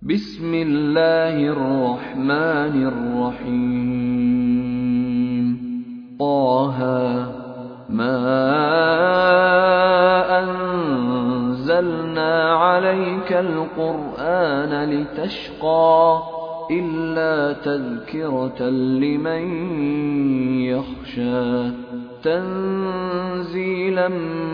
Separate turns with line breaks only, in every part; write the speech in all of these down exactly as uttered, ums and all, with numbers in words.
بسم الله الرحمن الرحيم طه ما أنزلنا عليك القرآن لتشقى إلا تذكرة لمن يخشى تنزيلا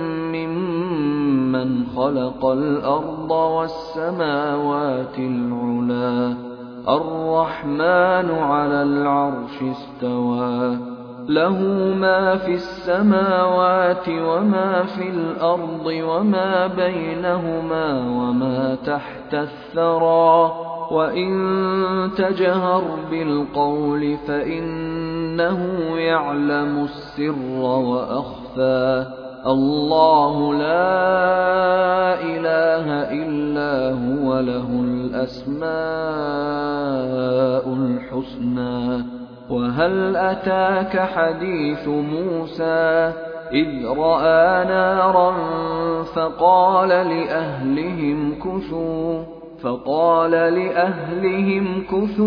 ممن خلق الأرض والسماوات العلى الرحمن على العرش استوى له ما في السماوات وما في الأرض وما بينهما وما تحت الثرى وإن تجهر بالقول فإنه يعلم السر وأخفى الله لا إله إلا هو له الأسماء الحسنى وهل أتاك حديث موسى إذ رأى نارا فقال لأهلهم كثوا فقال لأهلهم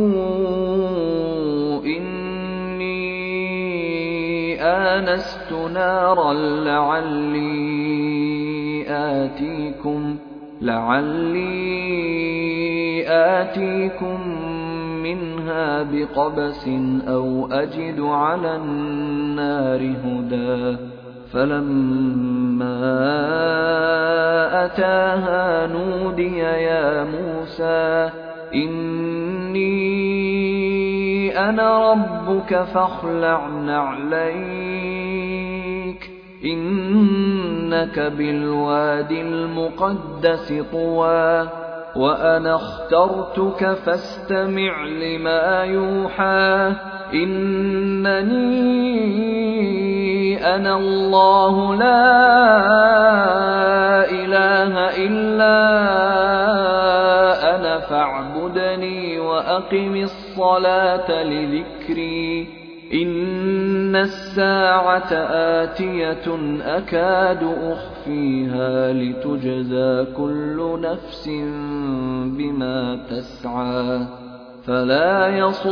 كثوا إني آنست نارا لعلي آتيكم لعلي آتيكم منها بقبس أو أجد على النار هدى فلما أتاها نودي يا موسى إني أنا ربك فاخلع نعليك إنك بالوادي المقدس طوى وأنا اخترتك فاستمع لما يوحى إنني أنا الله لا إله إلا أنا فاعبدني وأقم الصلاة لذكري إن الساعة آتية أكاد أخفيها لتجزى كل نفس بما تسعى فلا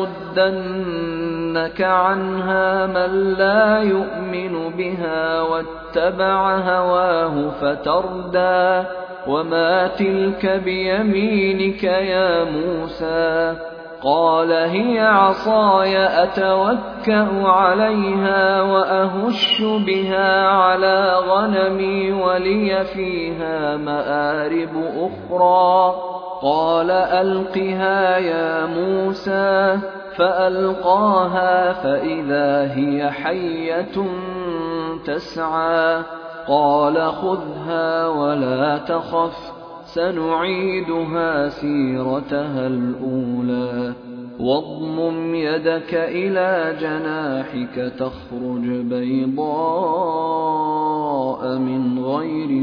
يصدنك عنها من لا يؤمن بها واتبع هواه فتردى وما تلك بيمينك يا موسى قال هي عصاي أتوكأ عليها وأهش بها على غنمي ولي فيها مآرب أخرى قال ألقها يا موسى فألقاها فإذا هي حية تسعى قال خذها ولا تخف سنعيدها سيرتها الأولى واضمم يدك إلى جناحك تخرج بيضاء من غير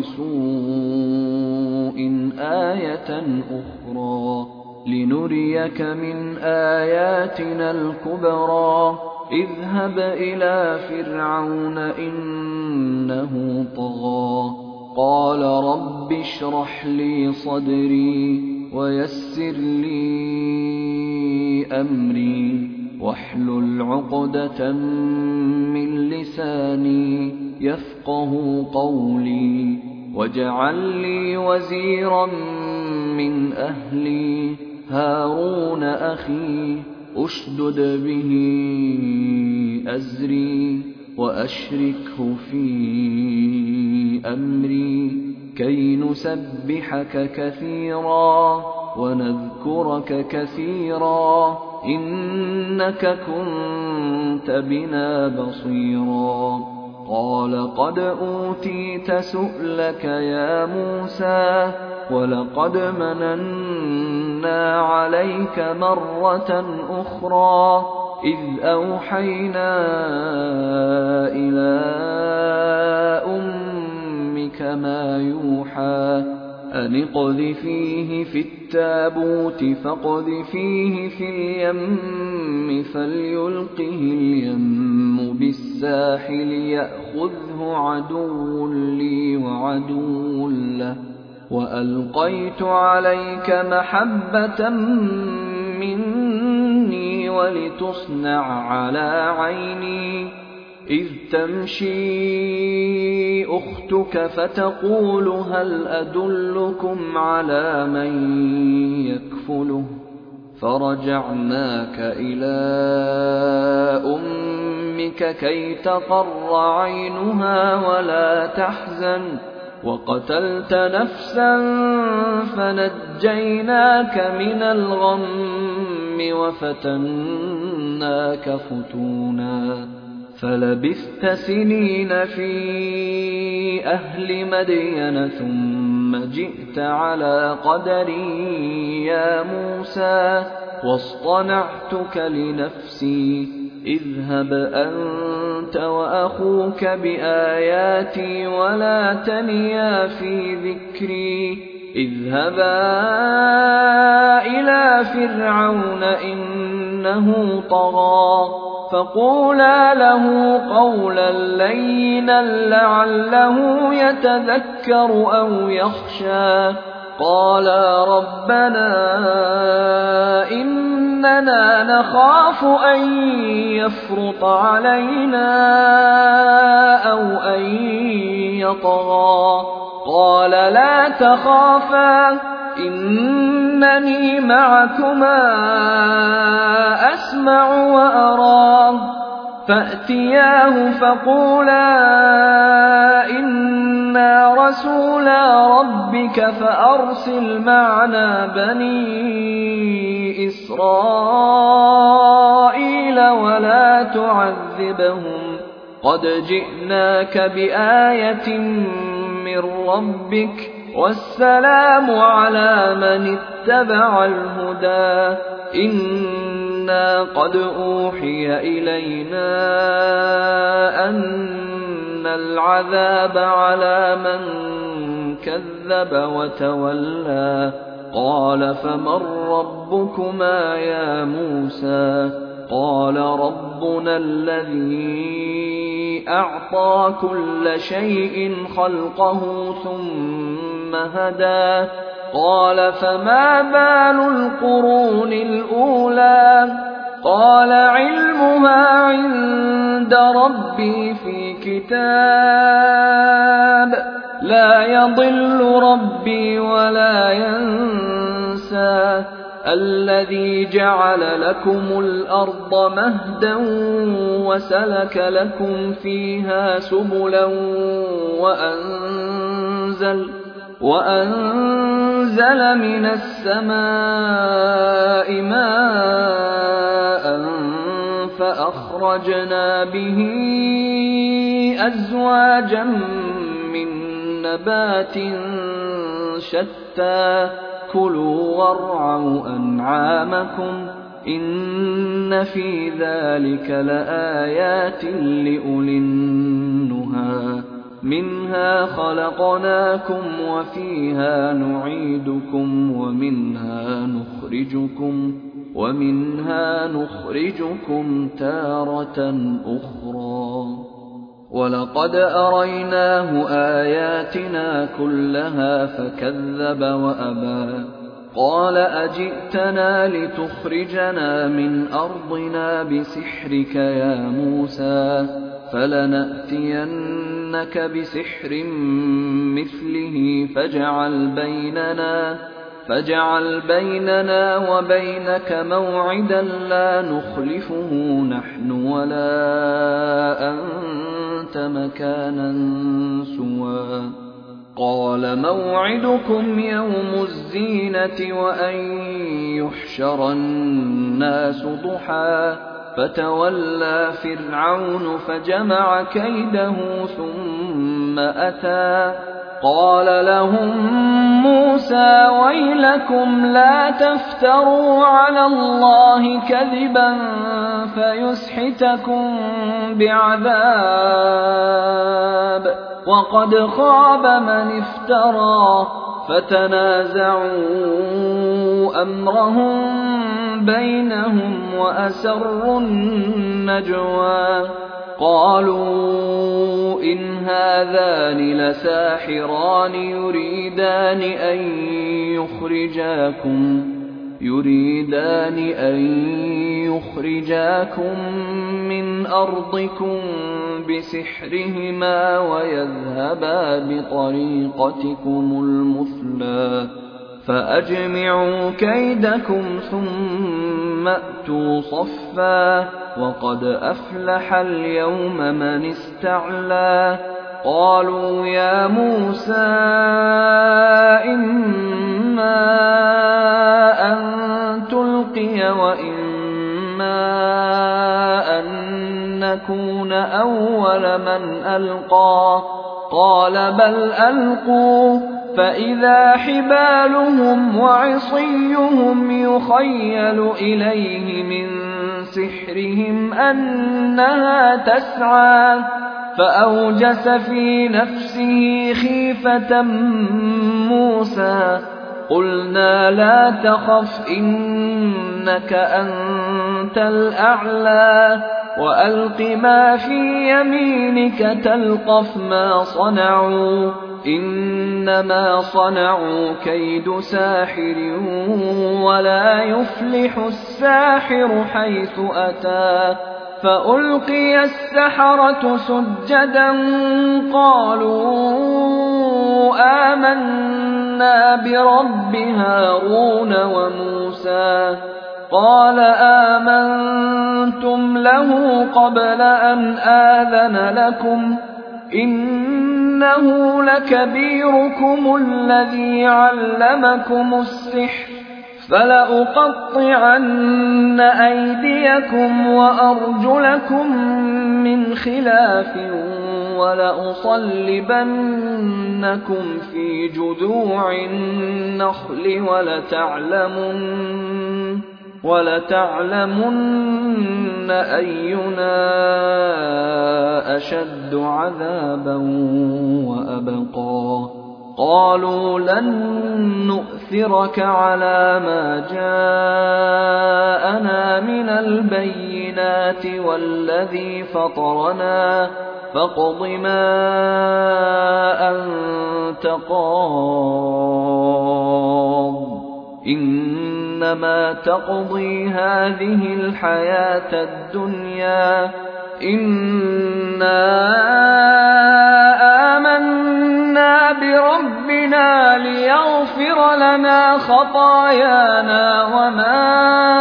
سوء آية أخرى لنريك من آياتنا الكبرى اذهب إلى فرعون إنه طغى قال رب اشرح لي صدري ويسر لي أمري واحلل عقدة من لساني يفقه قولي واجعل لي وزيرا من أهلي هارون أخي أشدد به أزري وأشركه في أمري كي نسبحك كثيرا ونذكرك كثيرا إنك كنت بنا بصيرا قال قد أوتيت سؤلك يا موسى ولقد مننا عليك مرة أخرى إذ أوحينا إلى أمك ما يوحى أن اقذفيه في التابوت فاقذفيه في اليم فليلقه اليم بالساحل يأخذه عدو لي وعدو له وألقيت عليك محبة مني ولتصنع على عيني إذ تمشي أختك فتقول هل أدلكم على من يكفله فرجعناك إلى أمك كي تقر عينها ولا تحزن وقتلت نفسا فنجيناك من الغم وفتناك فتونا فلبثت سنين في أهل مدين ثم جئت على قدري يا موسى واصطنعتك لنفسي اذهب أنت وأخوك بآياتي ولا تنيا في ذكري اذهبا إلى فرعون إنه طغى فقولا له قولا لينا لعله يتذكر أو يخشى قالا ربنا إننا نخاف أن يفرط علينا أو أن يطغى قال لا تخافا إنني معكما أسمع وأرى فأتياه فقولا إنا رسولا ربك فأرسل معنا بني إسرائيل ولا تعذبهم قد جئناك بآية من ربك والسلام على من اتبع الهدى إنا قد أوحي إلينا أن العذاب على من كذب وتولى قال فمن ربكما يا موسى قال ربنا الذي أعطى كل شيء خلقه ثم هدى قال فما بال القرون الأولى قال علمها عند ربي في كتاب لا يضل ربي ولا ينسى الذي جعل لكم الأرض مهدا وسلك لكم فيها سبلا وأنزل وأنزل من السماء ماء فأخرجنا به أزواجا من نبات شتى كلوا وارعوا أنعامكم إن في ذلك لآيات لأولي النهى منها خلقناكم وفيها نعيدكم ومنها نخرجكم ومنها نخرجكم تارة أخرى ولقد أريناه آياتنا كلها فكذب وأبى قال أجئتنا لتخرجنا من أرضنا بسحرك يا موسى فلنأتينك بسحر مثله فاجعل بيننا فاجعل بيننا وبينك موعدا لا نخلفه نحن ولا أنت مكانا سوى قال موعدكم يوم الزينة وأن يحشر الناس ضحى فتولى فرعون فجمع كيده ثم أتى قال لهم موسى ويلكم لا تفتروا على الله كذبا فيسحتكم بعذاب وقد خاب من افترى فتنازعوا أمرهم بينهم وأسروا النجوى قالوا إن هذان لساحران يريدان أن يخرجاكم يريدان أن يخرجاكم من أرضكم بسحرهما ويذهبا بطريقتكم المثلى فأجمعوا كيدكم ثم أتوا صفا وقد أفلح اليوم من استعلى قالوا يا موسى إما أن تلقي وإما أن نكون أول من ألقى قال بل ألقوا فإذا حبالهم وعصيهم يخيل إليه من سحرهم أنها تسعى فأوجس في نفسه خيفة موسى قلنا لا تخف إنك أنت الأعلى وألق ما في يمينك تلقف ما صنعوا إنما صنعوا كيد ساحر ولا يفلح الساحر حيث أتى فألقي السحرة سجدا قالوا آمنا برب هارون وموسى قال آمنتم له قبل أن آذن لكم إنه لكبيركم الذي علمكم السحر فلأقطعن أيديكم وأرجلكم من خلاف ولأصلبنكم في جذوع النخل ولتعلمن ولتعلمن أينا أشد عذابا وأبقى قالوا لن نؤثرك على ما جاءنا من البينات والذي فطرنا فاقض ما أنت قاض إنما تقضي هذه الحياة الدنيا إنا آمنا بربنا ليغفر لنا خطايانا وما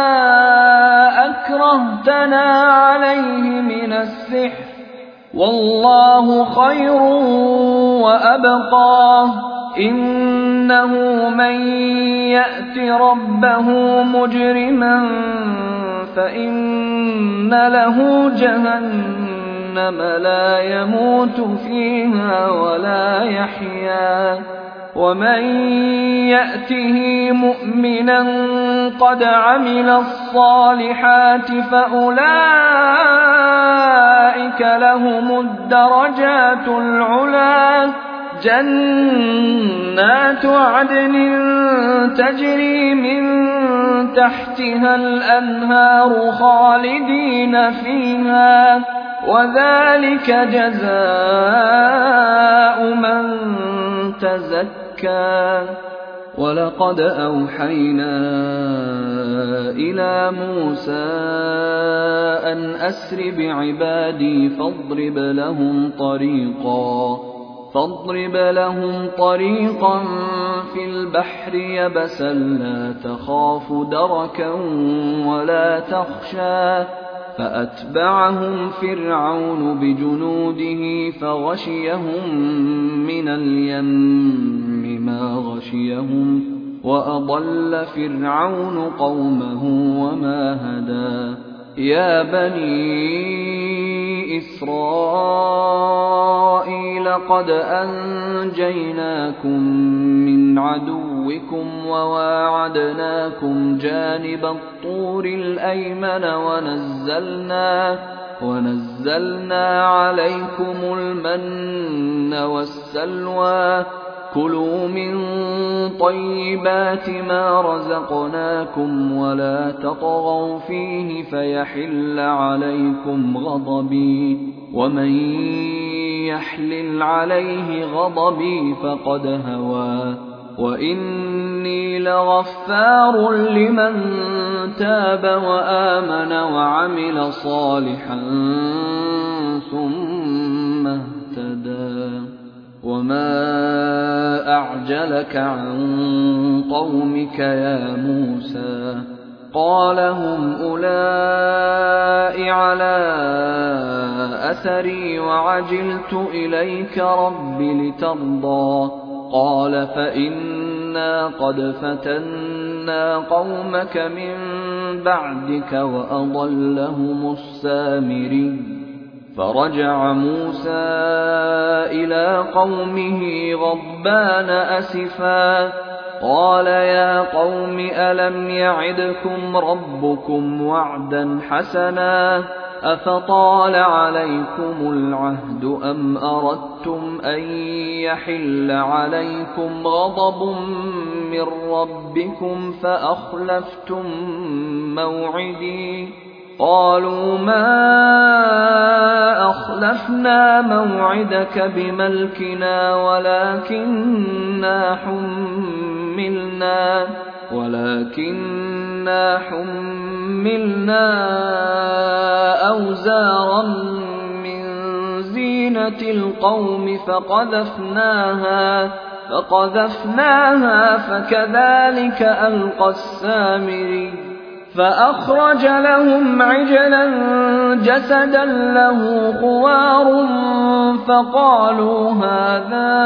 أكرهتنا عليه من السحر والله خير وأبقى إنه من يأت ربه مجرما فإن له جهنم لا يموت فيها ولا يحيا ومن يأته مؤمنا قد عمل الصالحات فأولئك لهم الدرجات العلى جنات عدن تجري من تحتها الأنهار خالدين فيها وذلك جزاء من تزكى ولقد أوحينا إلى موسى أن أسر بعبادي فاضرب لهم طريقا فاضرب لهم طريقا في البحر يبسا لا تخاف دركا ولا تخشى فأتبعهم فرعون بجنوده فغشيهم من اليم ما غشيهم وأضل فرعون قومه وما هدى يا بني إسرائيل قد أنجيناكم من عدوكم وواعدناكم جانب الطور الأيمن ونزلنا ونزلنا عليكم المن والسلوى كلوا من طيبات ما رزقناكم ولا تطغوا فيه فيحل عليكم غضبي ومن يحلل عليه غضبي فقد هوى وإني لغفار لمن تاب وآمن وعمل صالحا ثم اهتدى وما أعجلك عن قومك يا موسى قال هم أولئك على أثري وعجلت إليك رب لترضى قال فإنا قد فتنا قومك من بعدك وأضلهم السامري فرجع موسى إلى قومه غضبان أسفا قال يا قوم ألم يعدكم ربكم وعدا حسنا أفطال عليكم العهد أم أردتم أن يحل عليكم غضب من ربكم فأخلفتم موعدي قالوا ما أخلفنا موعدك بملكنا ولكننا حملنا ولكننا حملنا أوزارا من زينة القوم فقذفناها فقذفناها فكذلك ألقى السامري فأخرج لهم عجلا جسدا له خوار فقالوا هذا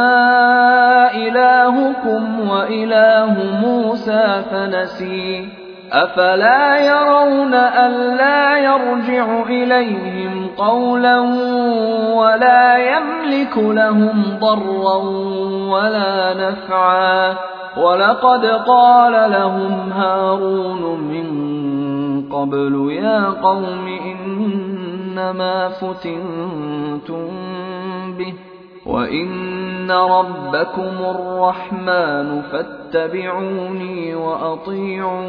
إلهكم وإله موسى فنسي أفلا يرون ألا يرجع إليهم قولا ولا يملك لهم ضرا ولا نفعا ولقد قال لهم هارون من قبل يا قوم إنما فتنتم به وإن ربكم الرحمن فاتبعوني وأطيعوا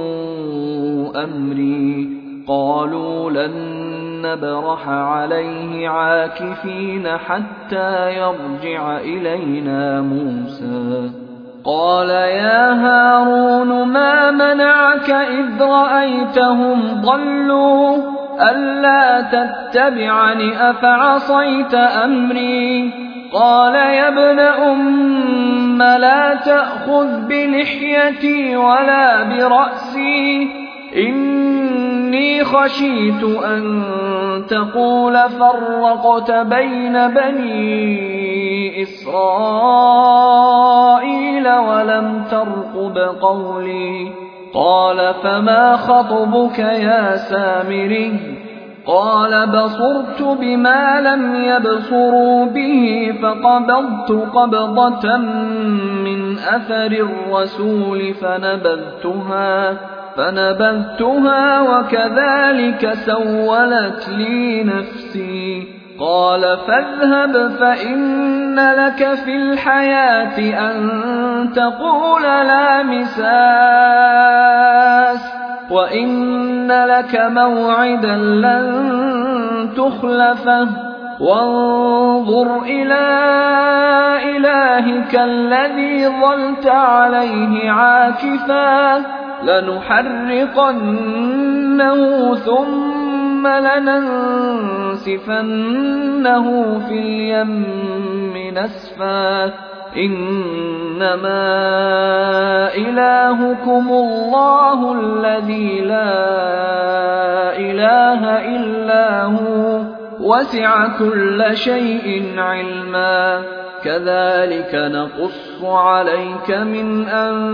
أمري قالوا لن نبرح عليه عاكفين حتى يرجع إلينا موسى قال يا هارون ما منعك إذ رأيتهم ضلوا ألا تتبعني أفعصيت أمري قال يا ابن أم لا تأخذ بلحيتي ولا برأسي إني خشيت أن تقول فرقت بين بني إسرائيل ولم ترقب قولي قال فما خطبك يا سامري قال بصرت بما لم يبصروا به فقبضت قبضة من أثر الرسول فنبذتها فنبذتها وكذلك سولت لي نفسي قال فاذهب فإن لك في الحياة أن تقول لا مساس وإن لك موعدا لن تخلفه وانظر إلى إلهك الذي ظلت عليه عاكفا لنحرقنه ثم لننسفنه في اليم نسفا إنما إلهكم الله الذي لا إله إلا هو وسع كل شيء علما كذلك نقص عليك من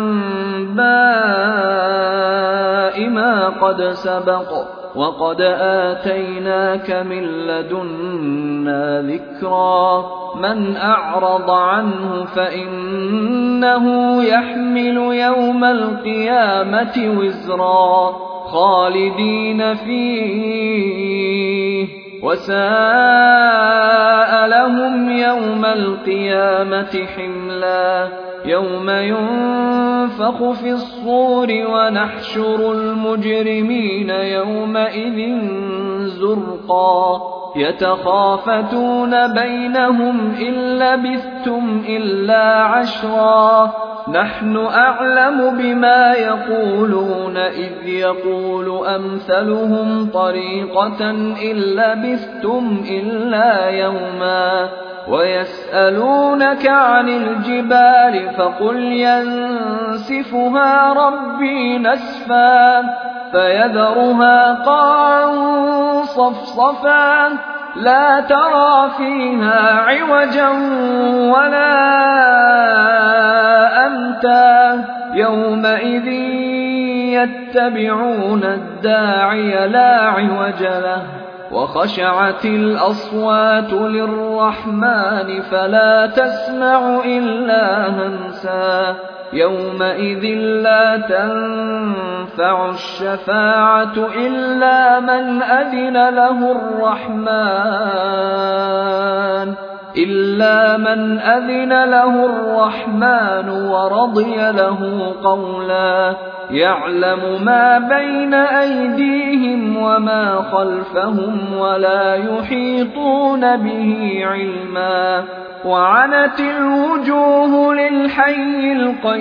أنباء ما قد سبق وقد آتيناك من لدنا ذكرا من أعرض عنه فإنه يحمل يوم القيامة وزرا خالدين فيه وساء لهم يوم القيامة حملا يوم ينفخ في الصور ونحشر المجرمين يومئذ زرقا يتخافتون بينهم إن لبثتم إلا عشرا نحن أعلم بما يقولون إذ يقول أمثلهم طريقة إن لبثتم إلا يوما ويسألونك عن الجبال فقل ينسفها ربي نسفا فيذرها قاعا صفصفا لا ترى فيها عوجا ولا أمتا يومئذ يتبعون الداعي لا عوج له وخشعت الأصوات للرحمن فلا تسمع إلا همسا يومئذ لا تنفع الشفاعة إلا من أذن له الرحمن إلا من أذن له الرحمن ورضي له قولا يعلم ما بين أيديهم وما خلفهم ولا يحيطون به علما وعنت الوجوه للحي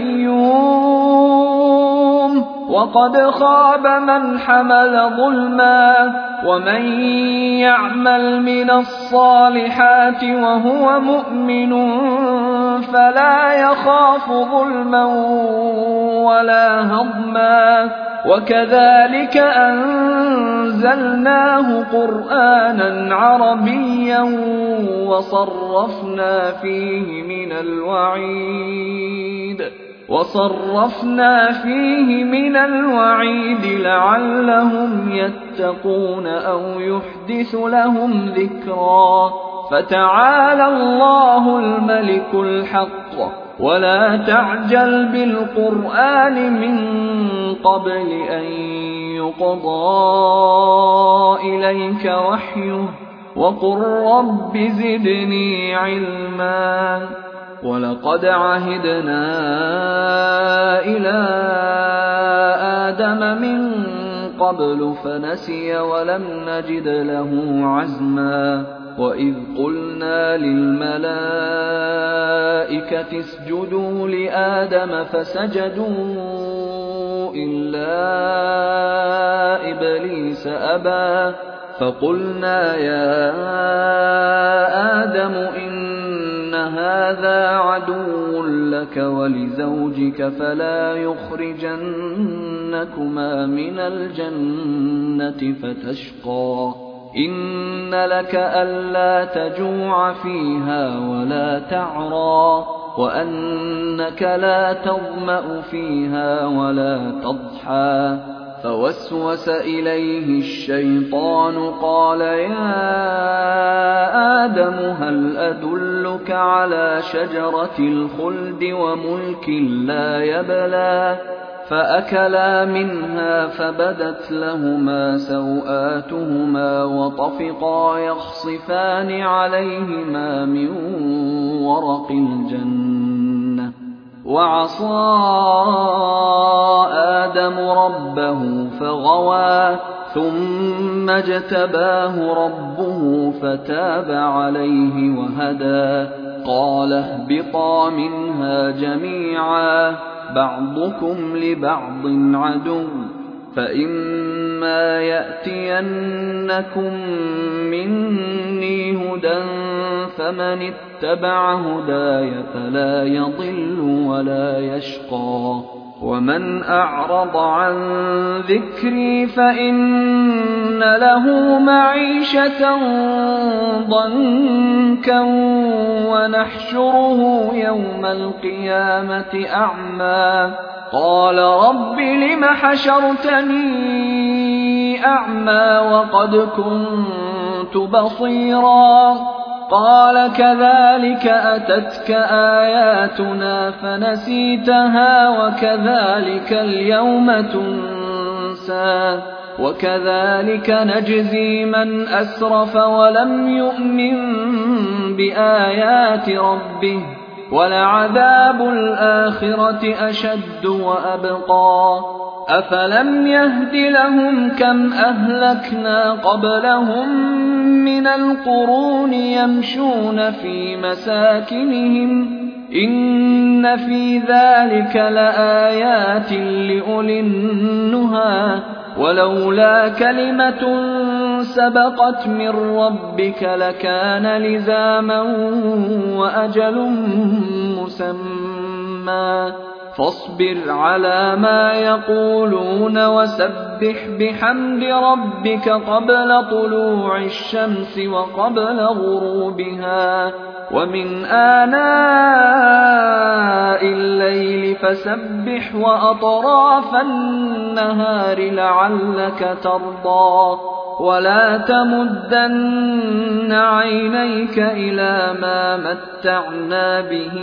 القيوم وقد خاب من حمل ظلما ومن يعمل من الصالحات وهو مؤمن فلا يخاف ظلما ولا هضما وكذلك أنزلناه قرآنا عربيا وصرفنا فيه من الوعيد وصرفنا فيه من الوعيد لعلهم يتقون أو يحدث لهم ذكرا فتعالى الله الملك الحق ولا تعجل بالقرآن من قبل أن يقضى إليك وحيه وقل رب زدني علما ولقد عهدنا إلى آدم من قبل فنسي ولم نجد له عزما وإذ قلنا للملائكة اسجدوا لآدم فسجدوا إلا إبليس أبى فقلنا يا آدم إن هذا عدو لك ولزوجك فلا يخرجنكما من الجنة فتشقى إن لك ألا تجوع فيها ولا تعرى وأنك لا تظمأ فيها ولا تضحى فوسوس إليه الشيطان قال يا آدم هل أدلك على شجرة الخلد وملك لا يبلى فأكلا منها فبدت لهما سوآتهما وطفقا يخصفان عليهما من ورق الجنة وعصى آدم ربه فغوى ثم اجتباه ربه فتاب عليه وهدى قال اهبطا منها جميعا بعضكم لبعض عدو فإما يأتينكم مني هدى فمن اتبع هداي فلا يضل ولا يشقى ومن أعرض عن ذكري فإن له معيشة ضنكا ونحشره يوم القيامة أعمى قال رب لم حشرتني أعمى وقد كنت بصيرا قال كذلك أتتك آياتنا فنسيتها وكذلك اليوم تنسى وكذلك نجزي من أسرف ولم يؤمن بآيات ربه وَلَعَذَابُ الْآخِرَةِ أَشَدُّ وَأَبْقَىٰ أَفَلَمْ يَهْدِ لَهُمْ كَمْ أَهْلَكْنَا قَبْلَهُم مِّنَ الْقُرُونِ يَمْشُونَ فِي مَسَاكِنِهِمْ ۗ إِنَّ فِي ذَٰلِكَ لَآيَاتٍ لِّأُولِي النُّهَىٰ وَلَوْلَا كَلِمَةٌ سَبَقَتْ مِن رَّبِّكَ لَكَانَ لِزَامًا وَأَجَلٌ مُّسَمًّى فاصبر على ما يقولون وسبح بحمد ربك قبل طلوع الشمس وقبل غروبها ومن آناء الليل فسبح وأطراف النهار لعلك ترضى ولا تمدن عينيك إلى ما متعنا به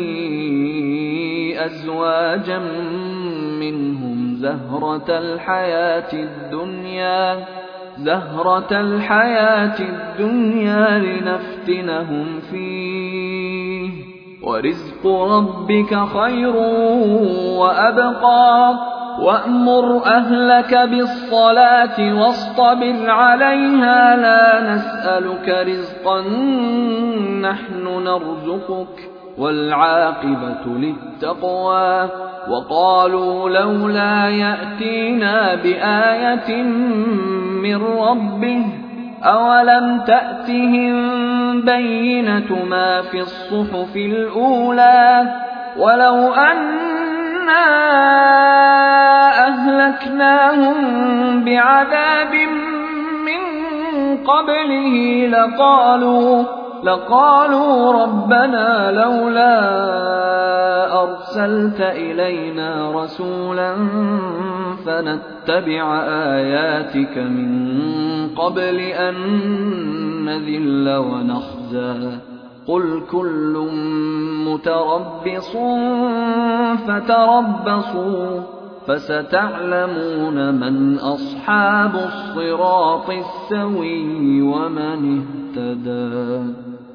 أزواجا منهم زهرة الحياة الدنيا زهرة الحياة الدنيا لنفتنهم فيه ورزق ربك خير وأبقى وأمر أهلك بالصلاة واصطبر عليها لا نسألك رزقا نحن نرزقك والعاقبة للتقوى وقالوا لولا يأتينا بآية من ربه أولم تأتهم بينة ما في الصحف الأولى ولو أنا أهلكناهم بعذاب من قبله لقالوا لقالوا ربنا لولا أرسلت إلينا رسولا فنتبع آياتك من قبل أن نذل ونخزى قل كل متربص فتربصوا فستعلمون من أصحاب الصراط السوي ومن اهتدى.